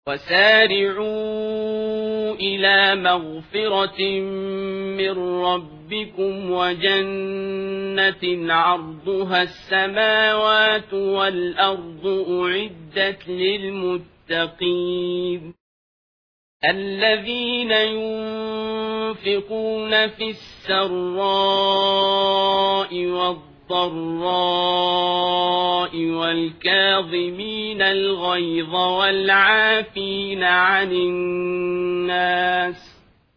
وسارعوا إلى مغفرة من ربكم وجنة عرضها السماوات والأرض أعدت للمتقين الذين ينفقون في السراء والضراء والكاظمين الغيظ والعافين عن الناس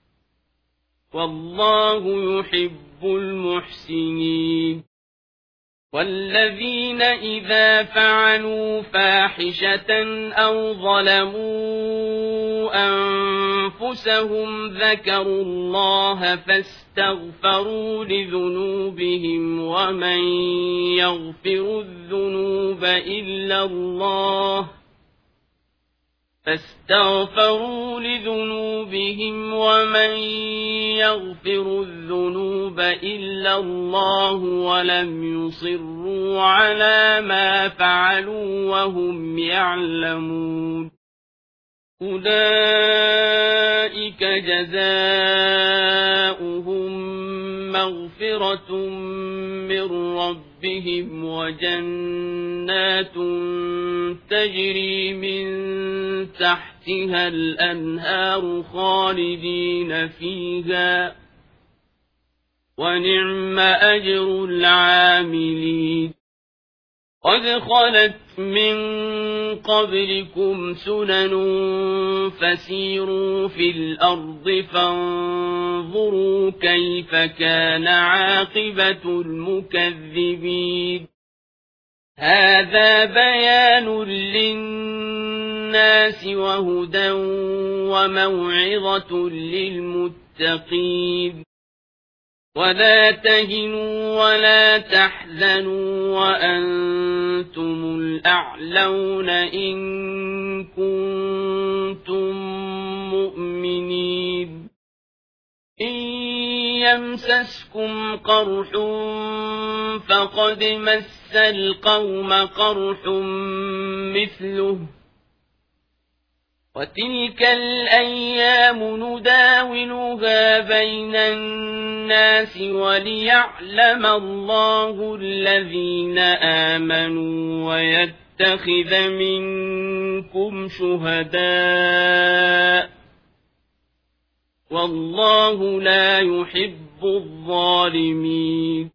والله يحب المحسنين والذين إذا فعلوا فاحشة أو ظلموا أنفسهم ذكروا الله فاستغفروا لذنوبهم ومن يغفر الذنوب إلا الله ولم يصروا على ما فعلوا وهم يعلمون أولئك جزاؤهم مغفرة من ربهم وجنات تجري من تحتها الأنهار خالدين فيها ونعم أجر العاملين قد خلت من قبلكم سنن فسيروا في الأرض فانظروا كيف كان عاقبة المكذبين هذا بيان للناس وهدى وموعظة للمتقين ولا تهنوا ولا تحزنوا وأنتم الأعلون إن كنتم مؤمنين إن يمسسكم قرح فقد مس القوم قرح مثله وتلك الأيام نداولها بين الناس وليعلم الله الذين آمنوا ويتخذ منكم شهداء والله لا يحب الظالمين